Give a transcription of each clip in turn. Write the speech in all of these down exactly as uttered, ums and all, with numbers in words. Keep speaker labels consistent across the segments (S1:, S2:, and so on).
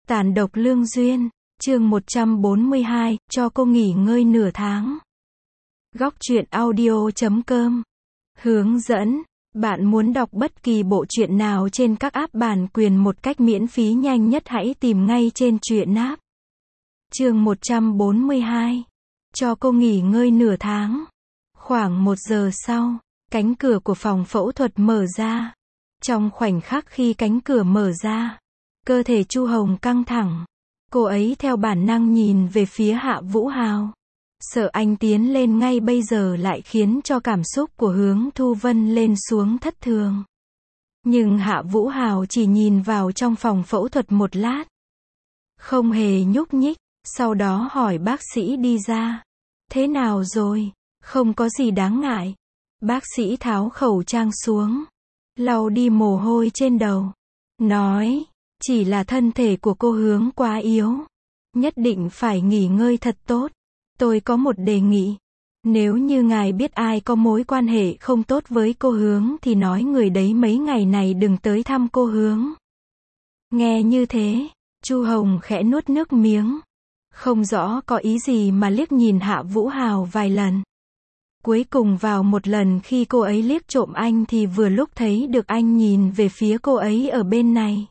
S1: Tàn độc lương duyên, chương một trăm bốn mươi hai, cho cô nghỉ ngơi nửa tháng. Góc truyện audio chấm com. Hướng dẫn, bạn muốn đọc bất kỳ bộ truyện nào trên các app bản quyền một cách miễn phí nhanh nhất hãy tìm ngay trên truyện app. Chương một trăm bốn mươi hai. Cho cô nghỉ ngơi nửa tháng. Khoảng một giờ sau, cánh cửa của phòng phẫu thuật mở ra. Trong khoảnh khắc khi cánh cửa mở ra, cơ thể Chu Hồng căng thẳng. Cô ấy theo bản năng nhìn về phía Hạ Vũ Hào. Sợ anh tiến lên ngay bây giờ lại khiến cho cảm xúc của Hướng Thu Vân lên xuống thất thường. Nhưng Hạ Vũ Hào chỉ nhìn vào trong phòng phẫu thuật một lát. Không hề nhúc nhích, sau đó hỏi bác sĩ đi ra. Thế nào rồi? Không có gì đáng ngại. Bác sĩ tháo khẩu trang xuống, lau đi mồ hôi trên đầu. Nói, chỉ là thân thể của cô Hướng quá yếu. Nhất định phải nghỉ ngơi thật tốt. Tôi có một đề nghị. Nếu như ngài biết ai có mối quan hệ không tốt với cô Hướng thì nói người đấy mấy ngày này đừng tới thăm cô Hướng. Nghe như thế, Chu Hồng khẽ nuốt nước miếng. Không rõ có ý gì mà liếc nhìn Hạ Vũ Hào vài lần. Cuối cùng vào một lần khi cô ấy liếc trộm anh thì vừa lúc thấy được anh nhìn về phía cô ấy ở bên này.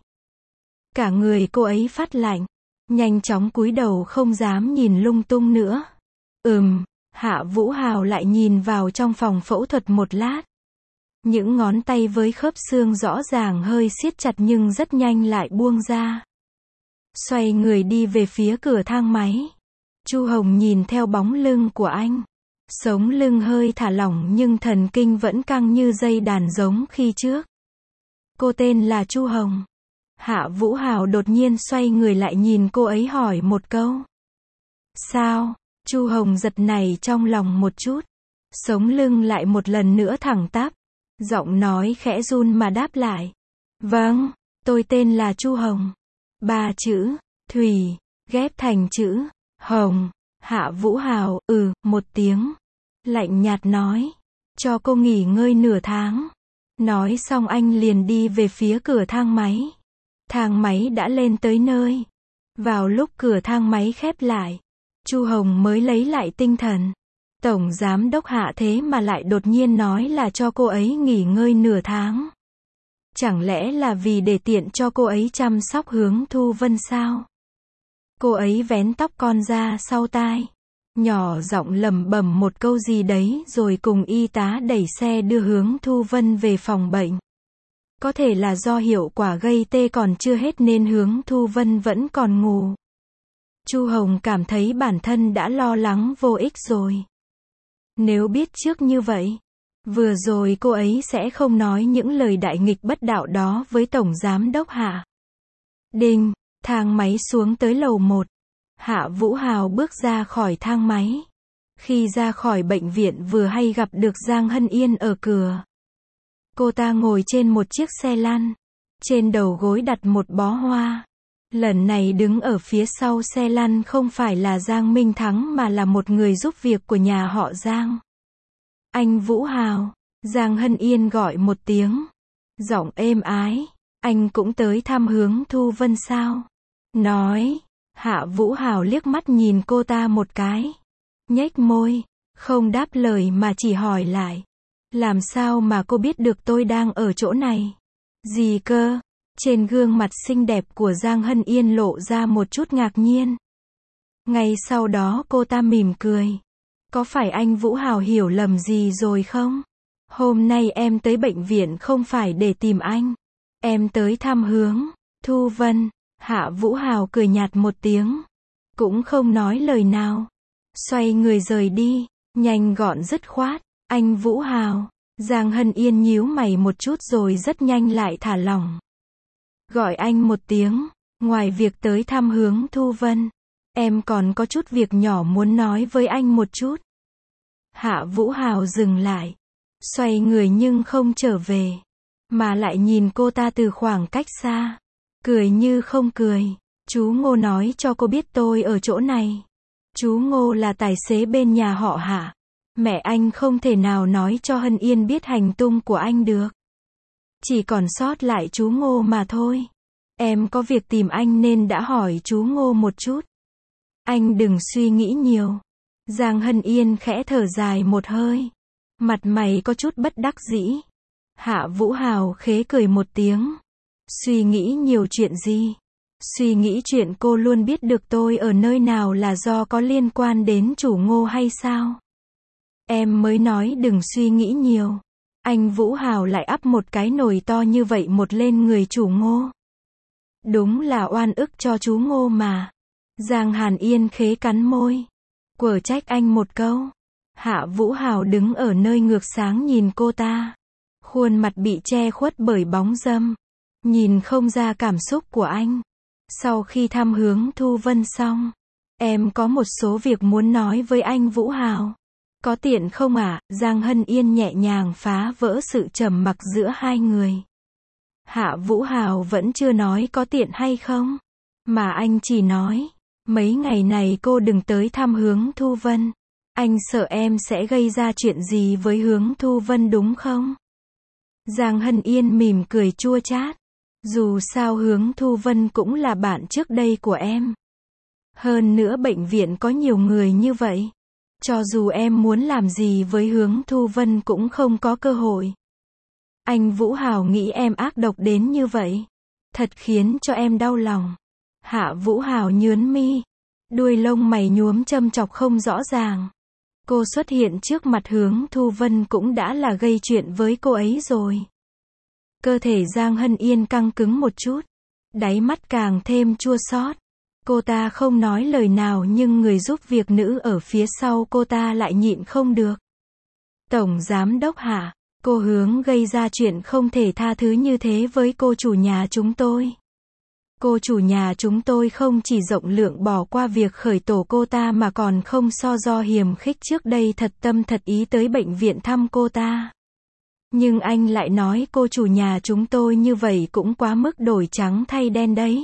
S1: Cả người cô ấy phát lạnh, nhanh chóng cúi đầu không dám nhìn lung tung nữa. Ừm, Hạ Vũ Hào lại nhìn vào trong phòng phẫu thuật một lát. Những ngón tay với khớp xương rõ ràng hơi siết chặt nhưng rất nhanh lại buông ra. Xoay người đi về phía cửa thang máy. Chu Hồng nhìn theo bóng lưng của anh. Sống lưng hơi thả lỏng nhưng thần kinh vẫn căng như dây đàn giống khi trước. Cô tên là Chu Hồng. Hạ Vũ Hào đột nhiên xoay người lại nhìn cô ấy hỏi một câu. Sao? Chu Hồng giật nảy trong lòng một chút. Sống lưng lại một lần nữa thẳng tắp. Giọng nói khẽ run mà đáp lại. Vâng, tôi tên là Chu Hồng. Ba chữ, Thủy, ghép thành chữ, Hồng. Hạ Vũ Hào, ừ, một tiếng. Lạnh nhạt nói. Cho cô nghỉ ngơi nửa tháng. Nói xong anh liền đi về phía cửa thang máy. Thang máy đã lên tới nơi. Vào lúc cửa thang máy khép lại, Chu Hồng mới lấy lại tinh thần. Tổng giám đốc Hạ thế mà lại đột nhiên nói là cho cô ấy nghỉ ngơi nửa tháng. Chẳng lẽ là vì để tiện cho cô ấy chăm sóc Hướng Thu Vân sao? Cô ấy vén tóc con ra sau tai, nhỏ giọng lẩm bẩm một câu gì đấy rồi cùng y tá đẩy xe đưa Hướng Thu Vân về phòng bệnh. Có thể là do hiệu quả gây tê còn chưa hết nên Hướng Thu Vân vẫn còn ngủ. Chu Hồng cảm thấy bản thân đã lo lắng vô ích rồi. Nếu biết trước như vậy, vừa rồi cô ấy sẽ không nói những lời đại nghịch bất đạo đó với Tổng Giám đốc Hạ. Đinh, thang máy xuống tới lầu một. Hạ Vũ Hào bước ra khỏi thang máy. Khi ra khỏi bệnh viện vừa hay gặp được Giang Hân Yên ở cửa. Cô ta ngồi trên một chiếc xe lăn. Trên đầu gối đặt một bó hoa. Lần này đứng ở phía sau xe lăn không phải là Giang Minh Thắng mà là một người giúp việc của nhà họ Giang. Anh Vũ Hào. Giang Hân Yên gọi một tiếng. Giọng êm ái. Anh cũng tới thăm Hướng Thu Vân sao? Nói. Hạ Vũ Hào liếc mắt nhìn cô ta một cái. Nhếch môi. Không đáp lời mà chỉ hỏi lại. Làm sao mà cô biết được tôi đang ở chỗ này? Gì cơ? Trên gương mặt xinh đẹp của Giang Hân Yên lộ ra một chút ngạc nhiên. Ngay sau đó cô ta mỉm cười. Có phải anh Vũ Hào hiểu lầm gì rồi không? Hôm nay em tới bệnh viện không phải để tìm anh. Em tới thăm Hướng Thu Vân. Hạ Vũ Hào cười nhạt một tiếng. Cũng không nói lời nào. Xoay người rời đi. Nhanh gọn dứt khoát. Anh Vũ Hào. Giang Hân Yên nhíu mày một chút rồi rất nhanh lại thả lỏng. Gọi anh một tiếng. Ngoài việc tới thăm Hướng Thu Vân, em còn có chút việc nhỏ muốn nói với anh một chút. Hạ Vũ Hào dừng lại. Xoay người nhưng không trở về. Mà lại nhìn cô ta từ khoảng cách xa. Cười như không cười. Chú Ngô nói cho cô biết tôi ở chỗ này. Chú Ngô là tài xế bên nhà họ Hạ. Mẹ anh không thể nào nói cho Hân Yên biết hành tung của anh được. Chỉ còn sót lại chú Ngô mà thôi. Em có việc tìm anh nên đã hỏi chú Ngô một chút. Anh đừng suy nghĩ nhiều. Giang Hân Yên khẽ thở dài một hơi. Mặt mày có chút bất đắc dĩ. Hạ Vũ Hào khế cười một tiếng. Suy nghĩ nhiều chuyện gì? Suy nghĩ chuyện cô luôn biết được tôi ở nơi nào là do có liên quan đến chủ Ngô hay sao? Em mới nói đừng suy nghĩ nhiều. Anh Vũ Hào lại ắp một cái nồi to như vậy một lên người chủ Ngô. Đúng là oan ức cho chú Ngô mà. Giang Hàn Yên khế cắn môi. Quở trách anh một câu. Hạ Vũ Hào đứng ở nơi ngược sáng nhìn cô ta. Khuôn mặt bị che khuất bởi bóng râm. Nhìn không ra cảm xúc của anh. Sau khi thăm Hướng Thu Vân xong, em có một số việc muốn nói với anh Vũ Hào. Có tiện không ạ? À? Giang Hân Yên nhẹ nhàng phá vỡ sự trầm mặc giữa hai người. Hạ Vũ Hào vẫn chưa nói có tiện hay không, mà anh chỉ nói, mấy ngày này cô đừng tới thăm Hướng Thu Vân. Anh sợ em sẽ gây ra chuyện gì với Hướng Thu Vân đúng không? Giang Hân Yên mỉm cười chua chát. Dù sao Hướng Thu Vân cũng là bạn trước đây của em. Hơn nữa bệnh viện có nhiều người như vậy. Cho dù em muốn làm gì với Hướng Thu Vân cũng không có cơ hội. Anh Vũ Hào nghĩ em ác độc đến như vậy. Thật khiến cho em đau lòng. Hạ Vũ Hào nhướn mi. Đuôi lông mày nhuốm châm chọc không rõ ràng. Cô xuất hiện trước mặt Hướng Thu Vân cũng đã là gây chuyện với cô ấy rồi. Cơ thể Giang Hân Yên căng cứng một chút. Đáy mắt càng thêm chua xót. Cô ta không nói lời nào nhưng người giúp việc nữ ở phía sau cô ta lại nhịn không được. Tổng Giám Đốc Hạ, cô Hướng gây ra chuyện không thể tha thứ như thế với cô chủ nhà chúng tôi. Cô chủ nhà chúng tôi không chỉ rộng lượng bỏ qua việc khởi tổ cô ta mà còn không so do hiềm khích trước đây thật tâm thật ý tới bệnh viện thăm cô ta. Nhưng anh lại nói cô chủ nhà chúng tôi như vậy cũng quá mức đổi trắng thay đen đấy.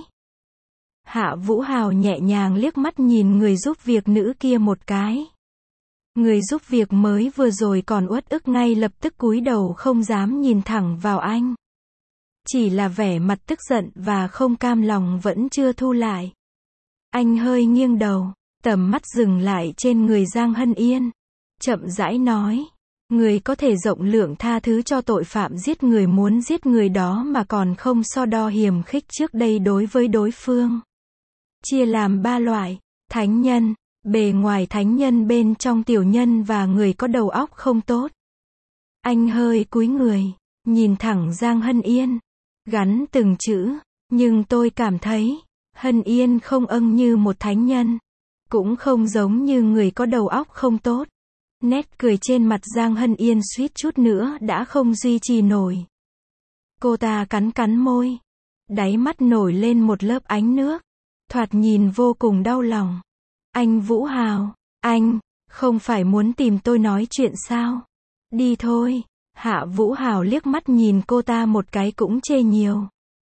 S1: Hạ Vũ Hào nhẹ nhàng liếc mắt nhìn người giúp việc nữ kia một cái. Người giúp việc mới vừa rồi còn uất ức ngay lập tức cúi đầu không dám nhìn thẳng vào anh. Chỉ là vẻ mặt tức giận và không cam lòng vẫn chưa thu lại. Anh hơi nghiêng đầu, tầm mắt dừng lại trên người Giang Hân Yên. Chậm rãi nói. Người có thể rộng lượng tha thứ cho tội phạm giết người muốn giết người đó mà còn không so đo hiềm khích trước đây đối với đối phương. Chia làm ba loại, thánh nhân, bề ngoài thánh nhân bên trong tiểu nhân và người có đầu óc không tốt. Anh hơi cúi người, nhìn thẳng Giang Hân Yên, gắn từng chữ, nhưng tôi cảm thấy, Hân Yên không âng như một thánh nhân, cũng không giống như người có đầu óc không tốt. Nét cười trên mặt Giang Hân Yên suýt chút nữa đã không duy trì nổi. Cô ta cắn cắn môi, đáy mắt nổi lên một lớp ánh nước, thoạt nhìn vô cùng đau lòng. Anh Vũ Hào, anh, không phải muốn tìm tôi nói chuyện sao? Đi thôi. Hạ Vũ Hào liếc mắt nhìn cô ta một cái cũng chê nhiều.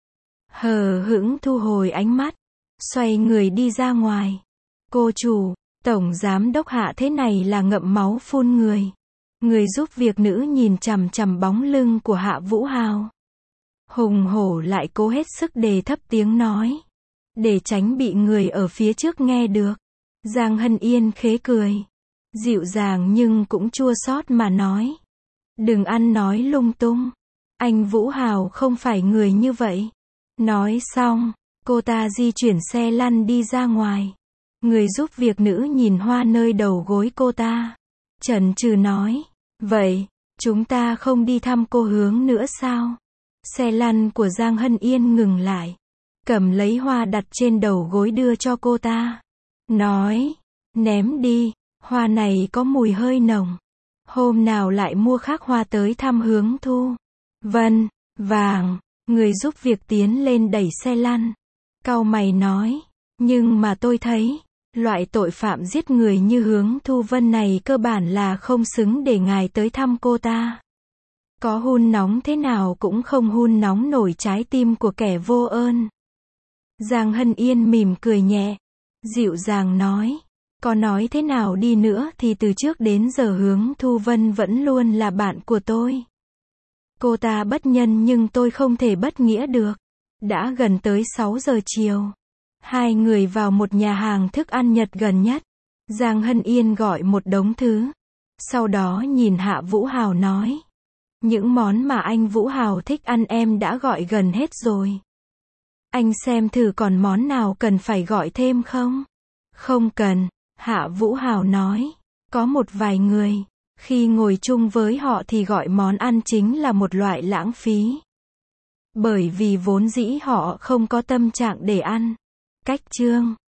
S1: Hờ hững thu hồi ánh mắt, xoay người đi ra ngoài. Cô chủ, Tổng Giám Đốc Hạ thế này là ngậm máu phun người. Người giúp việc nữ nhìn chằm chằm bóng lưng của Hạ Vũ Hào. Hùng hổ lại cố hết sức đề thấp tiếng nói. Để tránh bị người ở phía trước nghe được. Giang Hân Yên khế cười. Dịu dàng nhưng cũng chua xót mà nói. Đừng ăn nói lung tung. Anh Vũ Hào không phải người như vậy. Nói xong, cô ta di chuyển xe lăn đi ra ngoài. Người giúp việc nữ nhìn hoa nơi đầu gối cô ta. Chần chừ nói. Vậy, chúng ta không đi thăm cô Hướng nữa sao? Xe lăn của Giang Hân Yên ngừng lại. Cầm lấy hoa đặt trên đầu gối đưa cho cô ta. Nói. Ném đi, hoa này có mùi hơi nồng. Hôm nào lại mua khác hoa tới thăm Hướng Thu Vân. Vàng. Người giúp việc tiến lên đẩy xe lăn. Cau mày nói. Nhưng mà tôi thấy, loại tội phạm giết người như Hướng Thu Vân này cơ bản là không xứng để ngài tới thăm cô ta. Có hun nóng thế nào cũng không hun nóng nổi trái tim của kẻ vô ơn. Giang Hân Yên mỉm cười nhẹ, dịu dàng nói. Có nói thế nào đi nữa thì từ trước đến giờ Hướng Thu Vân vẫn luôn là bạn của tôi. Cô ta bất nhân nhưng tôi không thể bất nghĩa được. Đã gần tới sáu giờ chiều. Hai người vào một nhà hàng thức ăn Nhật gần nhất. Giang Hân Yên gọi một đống thứ. Sau đó nhìn Hạ Vũ Hào nói. Những món mà anh Vũ Hào thích ăn em đã gọi gần hết rồi. Anh xem thử còn món nào cần phải gọi thêm không? Không cần, Hạ Vũ Hào nói. Có một vài người, khi ngồi chung với họ thì gọi món ăn chính là một loại lãng phí. Bởi vì vốn dĩ họ không có tâm trạng để ăn. Cách chương